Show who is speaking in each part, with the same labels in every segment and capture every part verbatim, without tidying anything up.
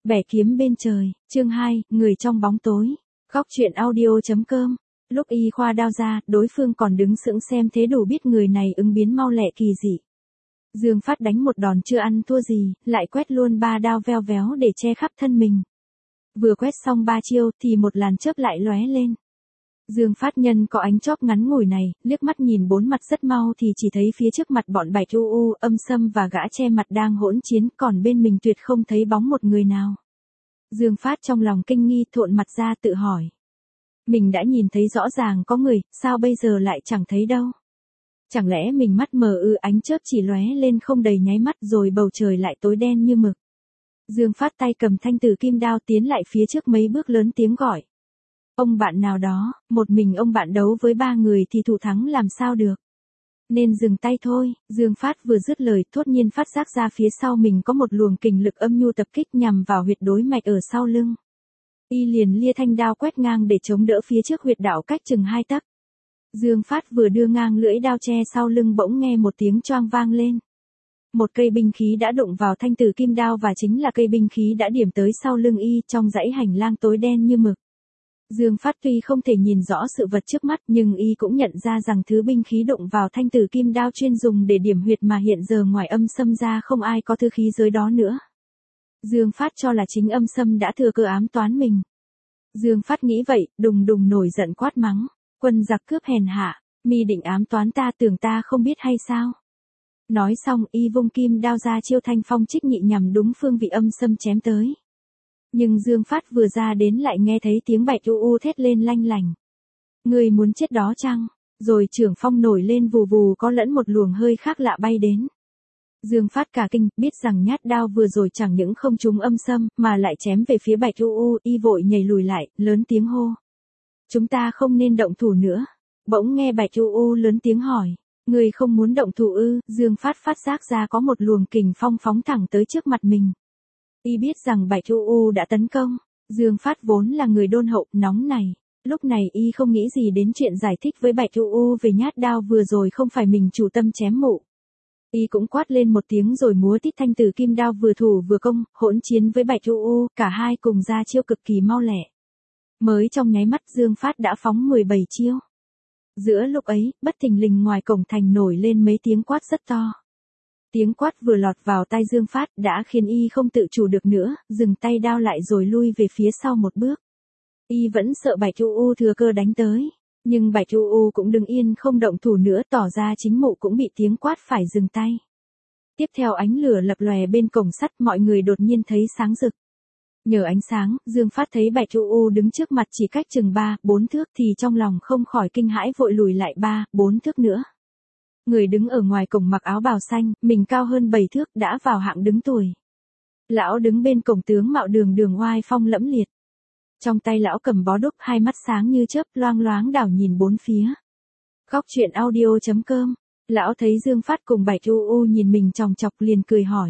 Speaker 1: Bẻ kiếm bên trời, chương hai, người trong bóng tối. Góc truyện audio.com. Lúc y khoa đao ra, đối phương còn đứng sững xem thế đủ biết người này ứng biến mau lẹ kỳ dị. Dương Phát đánh một đòn chưa ăn thua gì, lại quét luôn ba đao veo véo để che khắp thân mình. Vừa quét xong ba chiêu thì một làn chớp lại lóe lên. Dương Phát nhân có ánh chóp ngắn ngủi này, liếc mắt nhìn bốn mặt rất mau thì chỉ thấy phía trước mặt bọn Bạch U U, Âm Sâm và gã che mặt đang hỗn chiến, còn bên mình tuyệt không thấy bóng một người nào. Dương Phát trong lòng kinh nghi, thộn mặt ra tự hỏi. Mình đã nhìn thấy rõ ràng có người, sao bây giờ lại chẳng thấy đâu? Chẳng lẽ mình mắt mờ ư? Ánh chớp chỉ lóe lên không đầy nháy mắt rồi bầu trời lại tối đen như mực. Dương Phát tay cầm thanh tử kim đao tiến lại phía trước mấy bước lớn tiếng gọi. Ông bạn nào đó, một mình ông bạn đấu với ba người thì thủ thắng làm sao được. Nên dừng tay thôi. Dương Phát vừa dứt lời thốt nhiên phát giác ra phía sau mình có một luồng kình lực âm nhu tập kích nhằm vào huyệt đối mạch ở sau lưng. Y liền lia thanh đao quét ngang để chống đỡ phía trước huyệt đạo cách chừng hai tấc. Dương Phát vừa đưa ngang lưỡi đao che sau lưng bỗng nghe một tiếng choang vang lên. Một cây binh khí đã đụng vào thanh tử kim đao và chính là cây binh khí đã điểm tới sau lưng y trong dãy hành lang tối đen như mực. Dương Phát tuy không thể nhìn rõ sự vật trước mắt nhưng y cũng nhận ra rằng thứ binh khí đụng vào thanh tử kim đao chuyên dùng để điểm huyệt mà hiện giờ ngoài Âm Sâm ra không ai có thứ khí giới đó nữa. Dương Phát cho là chính Âm Sâm đã thừa cơ ám toán mình. Dương Phát nghĩ vậy, đùng đùng nổi giận quát mắng. Quân giặc cướp hèn hạ, mi định ám toán ta, tưởng ta không biết hay sao? Nói xong y vung kim đao ra chiêu thanh phong trích nhị nhằm đúng phương vị Âm Sâm chém tới. Nhưng Dương Phát vừa ra đến lại nghe thấy tiếng Bạch U U thét lên lanh lành. Người muốn chết đó chăng? Rồi trưởng phong nổi lên vù vù, có lẫn một luồng hơi khác lạ bay đến. Dương Phát cả kinh, biết rằng nhát đao vừa rồi chẳng những không trúng Âm Sâm mà lại chém về phía Bạch U U, y vội nhảy lùi lại, lớn tiếng hô. Chúng ta không nên động thủ nữa. Bỗng nghe Bạch U U lớn tiếng hỏi. Người không muốn động thủ ư? Dương Phát phát giác ra có một luồng kình phong phóng thẳng tới trước mặt mình. Y biết rằng Bạch U U đã tấn công. Dương Phát vốn là người đôn hậu, nóng này. Lúc này y không nghĩ gì đến chuyện giải thích với Bạch U U về nhát đao vừa rồi không phải mình chủ tâm chém mụ. Y cũng quát lên một tiếng rồi múa tít thanh tử kim đao vừa thủ vừa công, hỗn chiến với Bạch U U, cả hai cùng ra chiêu cực kỳ mau lẹ. Mới trong nháy mắt Dương Phát đã phóng mười bảy chiêu. Giữa lúc ấy, bất thình lình ngoài cổng thành nổi lên mấy tiếng quát rất to. Tiếng quát vừa lọt vào tai Dương Phát đã khiến y không tự chủ được nữa, dừng tay đao lại rồi lui về phía sau một bước. Y vẫn sợ Bạch U U thừa cơ đánh tới, nhưng Bạch U U cũng đứng yên không động thủ nữa, tỏ ra chính mụ cũng bị tiếng quát phải dừng tay. Tiếp theo ánh lửa lập lòe bên cổng sắt, mọi người đột nhiên thấy sáng rực. Nhờ ánh sáng, Dương Phát thấy Bạch U U đứng trước mặt chỉ cách chừng ba, bốn thước thì trong lòng không khỏi kinh hãi vội lùi lại ba, bốn thước nữa. Người đứng ở ngoài cổng mặc áo bào xanh, mình cao hơn bảy thước đã vào hạng đứng tuổi. Lão đứng bên cổng tướng mạo đường đường oai phong lẫm liệt. Trong tay lão cầm bó đúc, hai mắt sáng như chớp loang loáng đảo nhìn bốn phía. Góc truyện audio.com. Lão thấy Dương Phát cùng Bạch U U nhìn mình chòng chọc liền cười hỏi.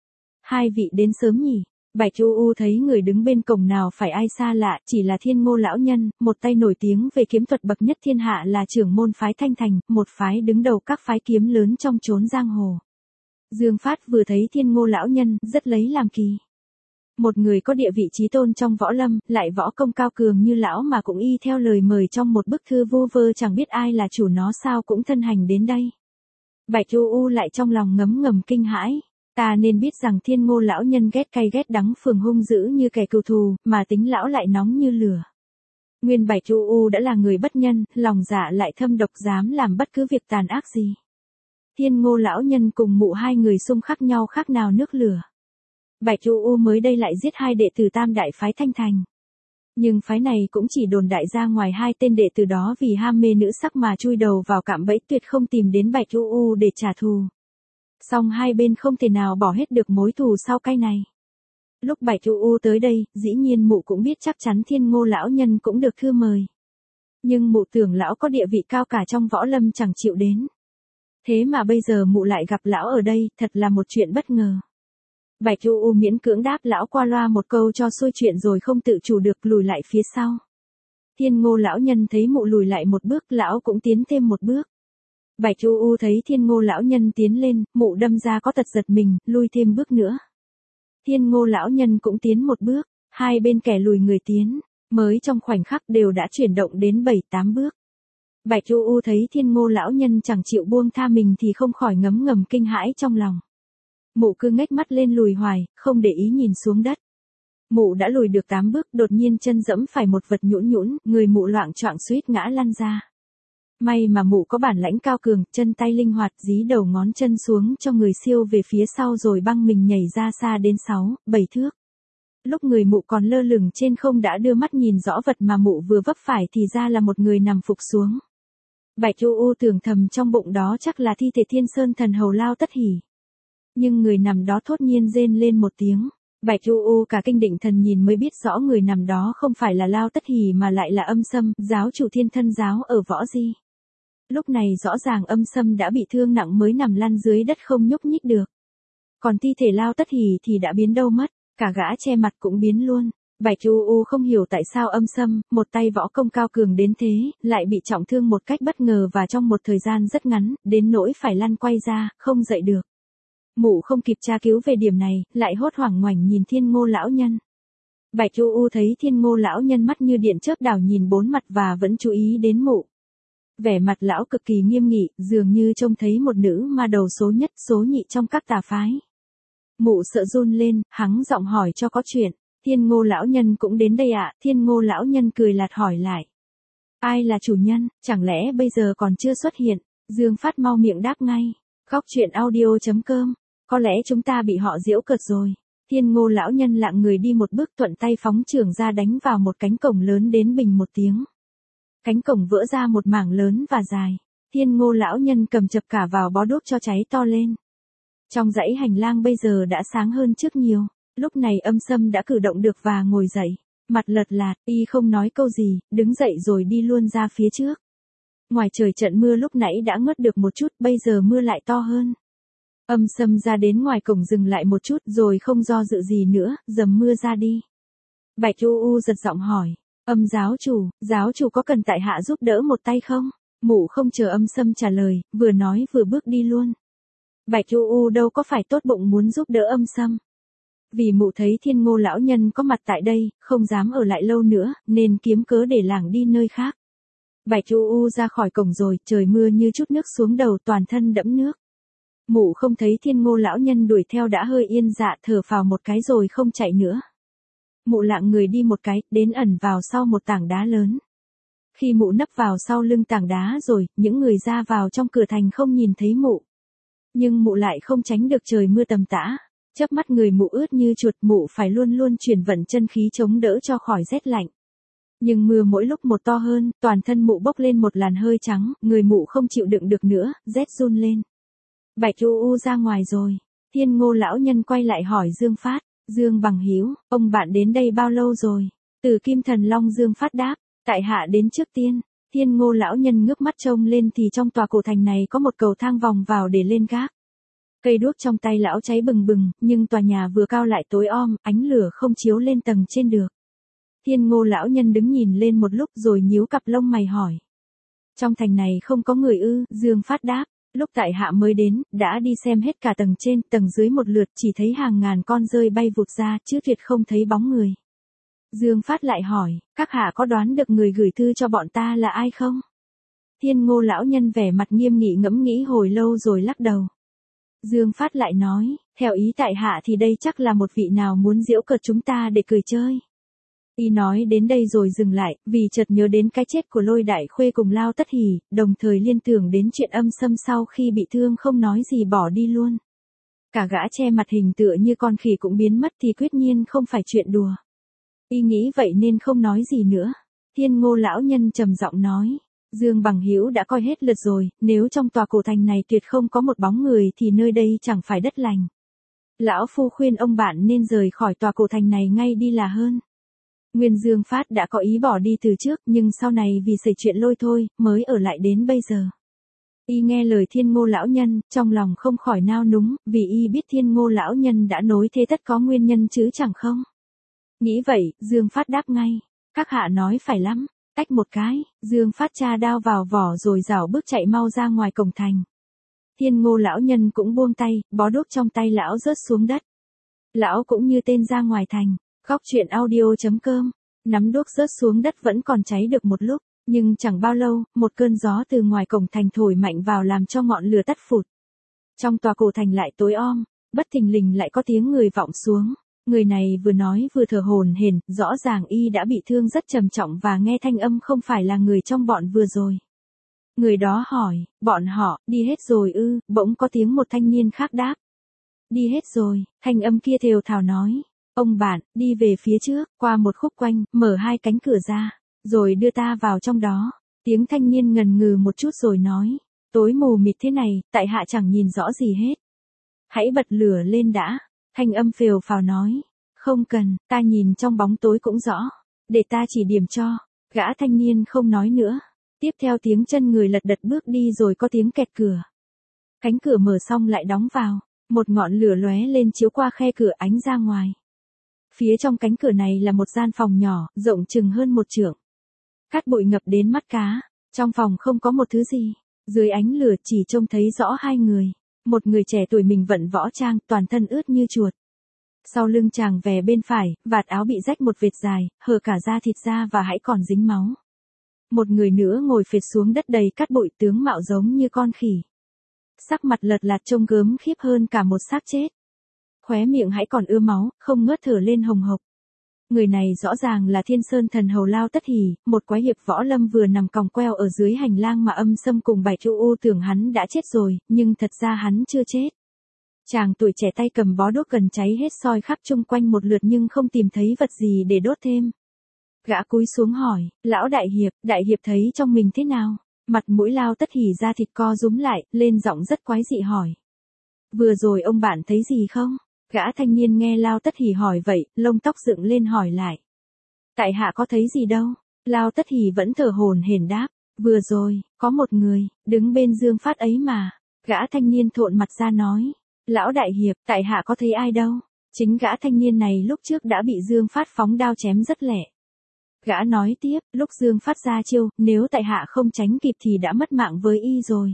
Speaker 1: Hai vị đến sớm nhỉ? Bạch U U thấy người đứng bên cổng nào phải ai xa lạ, chỉ là Thiên Ngô lão nhân, một tay nổi tiếng về kiếm thuật bậc nhất thiên hạ, là trưởng môn phái Thanh Thành, một phái đứng đầu các phái kiếm lớn trong chốn giang hồ. Dương Phát vừa thấy Thiên Ngô lão nhân, rất lấy làm kỳ. Một người có địa vị chí tôn trong võ lâm, lại võ công cao cường như lão mà cũng y theo lời mời trong một bức thư vu vơ chẳng biết ai là chủ nó sao cũng thân hành đến đây. Bạch U U lại trong lòng ngấm ngầm kinh hãi. Ta nên biết rằng Thiên Ngô lão nhân ghét cay ghét đắng, phường hung dữ như kẻ cừu thù, mà tính lão lại nóng như lửa. Nguyên Bạch U U đã là người bất nhân, lòng dạ lại thâm độc, dám làm bất cứ việc tàn ác gì. Thiên Ngô lão nhân cùng mụ hai người xung khắc nhau khác nào nước lửa. Bạch U U mới đây lại giết hai đệ tử tam đại phái Thanh Thành. Nhưng phái này cũng chỉ đồn đại ra ngoài hai tên đệ tử đó vì ham mê nữ sắc mà chui đầu vào cạm bẫy, tuyệt không tìm đến Bạch U U để trả thù. Song hai bên không thể nào bỏ hết được mối thù sau cay này. Lúc Bạch U U tới đây, dĩ nhiên mụ cũng biết chắc chắn Thiên Ngô lão nhân cũng được thư mời. Nhưng mụ tưởng lão có địa vị cao cả trong võ lâm chẳng chịu đến. Thế mà bây giờ mụ lại gặp lão ở đây, thật là một chuyện bất ngờ. Bạch U U miễn cưỡng đáp lão qua loa một câu cho xuôi chuyện rồi không tự chủ được lùi lại phía sau. Thiên Ngô lão nhân thấy mụ lùi lại một bước, lão cũng tiến thêm một bước. Bạch U U thấy Thiên Ngô lão nhân tiến lên, mụ đâm ra có tật giật mình, lui thêm bước nữa. Thiên Ngô lão nhân cũng tiến một bước, hai bên kẻ lùi người tiến, mới trong khoảnh khắc đều đã chuyển động đến bảy tám bước. Bạch U U thấy Thiên Ngô lão nhân chẳng chịu buông tha mình thì không khỏi ngấm ngầm kinh hãi trong lòng. Mụ cứ ngếch mắt lên lùi hoài, không để ý nhìn xuống đất. Mụ đã lùi được tám bước, đột nhiên chân dẫm phải một vật nhũn nhũn, người mụ loạng choạng suýt ngã lăn ra. May mà mụ có bản lãnh cao cường, chân tay linh hoạt, dí đầu ngón chân xuống cho người siêu về phía sau rồi băng mình nhảy ra xa đến sáu, bảy thước. Lúc người mụ còn lơ lửng trên không đã đưa mắt nhìn rõ vật mà mụ vừa vấp phải thì ra là một người nằm phục xuống. Bạch U U tưởng thầm trong bụng đó chắc là thi thể Thiên Sơn thần hầu Lao Tất Hỉ. Nhưng người nằm đó thốt nhiên rên lên một tiếng. Bạch U U cả kinh định thần nhìn mới biết rõ người nằm đó không phải là Lao Tất Hỉ mà lại là Âm Sâm, giáo chủ Thiên Thân giáo ở Võ Di. Lúc này rõ ràng Âm Sâm đã bị thương nặng mới nằm lăn dưới đất không nhúc nhích được. Còn thi thể Lao Tất Hỉ thì đã biến đâu mất, cả gã che mặt cũng biến luôn. Bạch U U không hiểu tại sao Âm Sâm, một tay võ công cao cường đến thế, lại bị trọng thương một cách bất ngờ và trong một thời gian rất ngắn, đến nỗi phải lăn quay ra, không dậy được. Mụ không kịp tra cứu về điểm này, lại hốt hoảng ngoảnh nhìn Thiên Ngô lão nhân. Bạch U U thấy Thiên Ngô lão nhân mắt như điện chớp đảo nhìn bốn mặt và vẫn chú ý đến mụ. Vẻ mặt lão cực kỳ nghiêm nghị, dường như trông thấy một nữ ma đầu số nhất số nhị trong các tà phái. Mụ sợ run lên, hắng giọng hỏi cho có chuyện. Thiên Ngô lão nhân cũng đến đây ạ? À? Thiên Ngô lão nhân cười lạt hỏi lại. Ai là chủ nhân, chẳng lẽ bây giờ còn chưa xuất hiện? Dương Phát mau miệng đáp ngay. Góc truyện audio chấm com. Có lẽ chúng ta bị họ giễu cợt rồi. Thiên Ngô lão nhân lạng người đi một bước thuận tay phóng chưởng ra đánh vào một cánh cổng lớn đến bình một tiếng. Cánh cổng vỡ ra một mảng lớn và dài. Thiên Ngô lão nhân cầm chập cả vào bó đuốc cho cháy to lên. Trong dãy hành lang bây giờ đã sáng hơn trước nhiều. Lúc này Âm Sâm đã cử động được và ngồi dậy. Mặt lật lạt, y không nói câu gì, đứng dậy rồi đi luôn ra phía trước. Ngoài trời trận mưa lúc nãy đã ngớt được một chút, bây giờ mưa lại to hơn. Âm Sâm ra đến ngoài cổng dừng lại một chút rồi không do dự gì nữa, dầm mưa ra đi. Bạch U U giật giọng hỏi. Âm giáo chủ, giáo chủ có cần tại hạ giúp đỡ một tay không? Mụ không chờ Âm Sâm trả lời, vừa nói vừa bước đi luôn. Bạch U U đâu có phải tốt bụng muốn giúp đỡ Âm Sâm. Vì mụ thấy Thiên Ngô lão nhân có mặt tại đây, không dám ở lại lâu nữa, nên kiếm cớ để lảng đi nơi khác. Bạch U U ra khỏi cổng rồi, trời mưa như chút nước xuống đầu, toàn thân đẫm nước. Mụ không thấy Thiên Ngô lão nhân đuổi theo đã hơi yên dạ, thở phào một cái rồi không chạy nữa. Mụ lạng người đi một cái, đến ẩn vào sau một tảng đá lớn. Khi mụ nấp vào sau lưng tảng đá rồi, những người ra vào trong cửa thành không nhìn thấy mụ. Nhưng mụ lại không tránh được trời mưa tầm tã. Chớp mắt người mụ ướt như chuột, mụ phải luôn luôn chuyển vận chân khí chống đỡ cho khỏi rét lạnh. Nhưng mưa mỗi lúc một to hơn, toàn thân mụ bốc lên một làn hơi trắng, người mụ không chịu đựng được nữa, rét run lên. Bạch U U ra ngoài rồi. Thiên Ngô lão nhân quay lại hỏi Dương Phát. Dương Bằng Hữu, ông bạn đến đây bao lâu rồi? Từ Kim Thần Long. Dương Phát đáp. Tại hạ đến trước tiên. Thiên Ngô lão nhân ngước mắt trông lên thì trong tòa cổ thành này có một cầu thang vòng vào để lên gác. Cây đuốc trong tay lão cháy bừng bừng, nhưng tòa nhà vừa cao lại tối om, ánh lửa không chiếu lên tầng trên được. Thiên Ngô lão nhân đứng nhìn lên một lúc rồi nhíu cặp lông mày hỏi. Trong thành này không có người ư? Dương Phát đáp. Lúc tại hạ mới đến, đã đi xem hết cả tầng trên, tầng dưới một lượt, chỉ thấy hàng ngàn con rơi bay vụt ra, chứ tuyệt không thấy bóng người. Dương Phát lại hỏi, các hạ có đoán được người gửi thư cho bọn ta là ai không? Thiên Ngô lão nhân vẻ mặt nghiêm nghị ngẫm nghĩ hồi lâu rồi lắc đầu. Dương Phát lại nói, theo ý tại hạ thì đây chắc là một vị nào muốn giễu cợt chúng ta để cười chơi. Y nói đến đây rồi dừng lại, vì chợt nhớ đến cái chết của Lôi Đại Khuê cùng Lao Tất Hỉ, đồng thời liên tưởng đến chuyện Âm Sâm sau khi bị thương không nói gì bỏ đi luôn. Cả gã che mặt hình tựa như con khỉ cũng biến mất thì quyết nhiên không phải chuyện đùa. Y nghĩ vậy nên không nói gì nữa. Thiên Ngô lão nhân trầm giọng nói, Dương Bằng Hữu đã coi hết lượt rồi, nếu trong tòa cổ thành này tuyệt không có một bóng người thì nơi đây chẳng phải đất lành. Lão phu khuyên ông bạn nên rời khỏi tòa cổ thành này ngay đi là hơn. Nguyên Dương Phát đã có ý bỏ đi từ trước, nhưng sau này vì xảy chuyện lôi thôi, mới ở lại đến bây giờ. Y nghe lời Thiên Ngô lão nhân, trong lòng không khỏi nao núng, vì y biết Thiên Ngô lão nhân đã nối thế tất có nguyên nhân chứ chẳng không. Nghĩ vậy, Dương Phát đáp ngay, các hạ nói phải lắm. Tách một cái, Dương Phát tra đao vào vỏ rồi rảo bước chạy mau ra ngoài cổng thành. Thiên Ngô lão nhân cũng buông tay, bó đuốc trong tay lão rớt xuống đất. Lão cũng như tên ra ngoài thành. Góc chuyện audio.com. Nắm đuốc rớt xuống đất vẫn còn cháy được một lúc, nhưng chẳng bao lâu, một cơn gió từ ngoài cổng thành thổi mạnh vào làm cho ngọn lửa tắt phụt. Trong tòa cổ thành lại tối om, bất thình lình lại có tiếng người vọng xuống. Người này vừa nói vừa thở hổn hển, rõ ràng y đã bị thương rất trầm trọng và nghe thanh âm không phải là người trong bọn vừa rồi. Người đó hỏi, bọn họ, đi hết rồi ư, bỗng có tiếng một thanh niên khác đáp. Đi hết rồi, thanh âm kia thều thào nói. Ông bạn, đi về phía trước, qua một khúc quanh, mở hai cánh cửa ra, rồi đưa ta vào trong đó. Tiếng thanh niên ngần ngừ một chút rồi nói. Tối mù mịt thế này, tại hạ chẳng nhìn rõ gì hết. Hãy bật lửa lên đã. Thanh âm phều phào nói. Không cần, ta nhìn trong bóng tối cũng rõ. Để ta chỉ điểm cho. Gã thanh niên không nói nữa. Tiếp theo tiếng chân người lật đật bước đi rồi có tiếng kẹt cửa. Cánh cửa mở xong lại đóng vào. Một ngọn lửa lóe lên chiếu qua khe cửa ánh ra ngoài. Phía trong cánh cửa này là một gian phòng nhỏ, rộng chừng hơn một trượng. Cát bụi ngập đến mắt cá. Trong phòng không có một thứ gì. Dưới ánh lửa chỉ trông thấy rõ hai người. Một người trẻ tuổi mình vận võ trang, toàn thân ướt như chuột. Sau lưng chàng về bên phải, vạt áo bị rách một vệt dài, hở cả da thịt ra và hãy còn dính máu. Một người nữa ngồi phệt xuống đất đầy cát bụi, tướng mạo giống như con khỉ. Sắc mặt lật lạt trông gớm khiếp hơn cả một xác chết. Khóe miệng hãy còn ưa máu, không ngớt thở lên hồng hộc. Người này rõ ràng là Thiên Sơn thần hầu Lao Tất Hỉ, một quái hiệp võ lâm vừa nằm còng queo ở dưới hành lang mà âm sâm cùng Bạch U U tưởng hắn đã chết rồi, nhưng thật ra hắn chưa chết. Chàng tuổi trẻ tay cầm bó đuốc gần cháy hết soi khắp chung quanh một lượt nhưng không tìm thấy vật gì để đốt thêm. Gã cúi xuống hỏi, lão đại hiệp, đại hiệp thấy trong mình thế nào? Mặt mũi Lao Tất Hỉ da thịt co rúm lại, lên giọng rất quái dị hỏi. Vừa rồi ông bạn thấy gì không? Gã thanh niên nghe Lao Tất Hỉ hỏi vậy, lông tóc dựng lên hỏi lại. Tại hạ có thấy gì đâu? Lao Tất Hỉ vẫn thở hổn hển đáp. Vừa rồi, có một người, đứng bên Dương Phát ấy mà. Gã thanh niên thộn mặt ra nói. Lão đại hiệp, tại hạ có thấy ai đâu? Chính gã thanh niên này lúc trước đã bị Dương Phát phóng đao chém rất lẹ. Gã nói tiếp, lúc Dương Phát ra chiêu, nếu tại hạ không tránh kịp thì đã mất mạng với y rồi.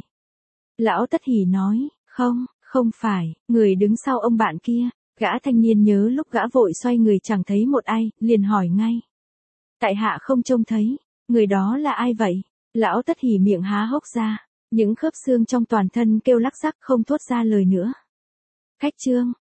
Speaker 1: Lão Tất Hỉ nói, không, không phải, người đứng sau ông bạn kia. Gã thanh niên nhớ lúc gã vội xoay người chẳng thấy một ai, liền hỏi ngay. Tại hạ không trông thấy, người đó là ai vậy? Lão Tất Hỉ miệng há hốc ra, những khớp xương trong toàn thân kêu lắc rắc không thốt ra lời nữa. Khách trương,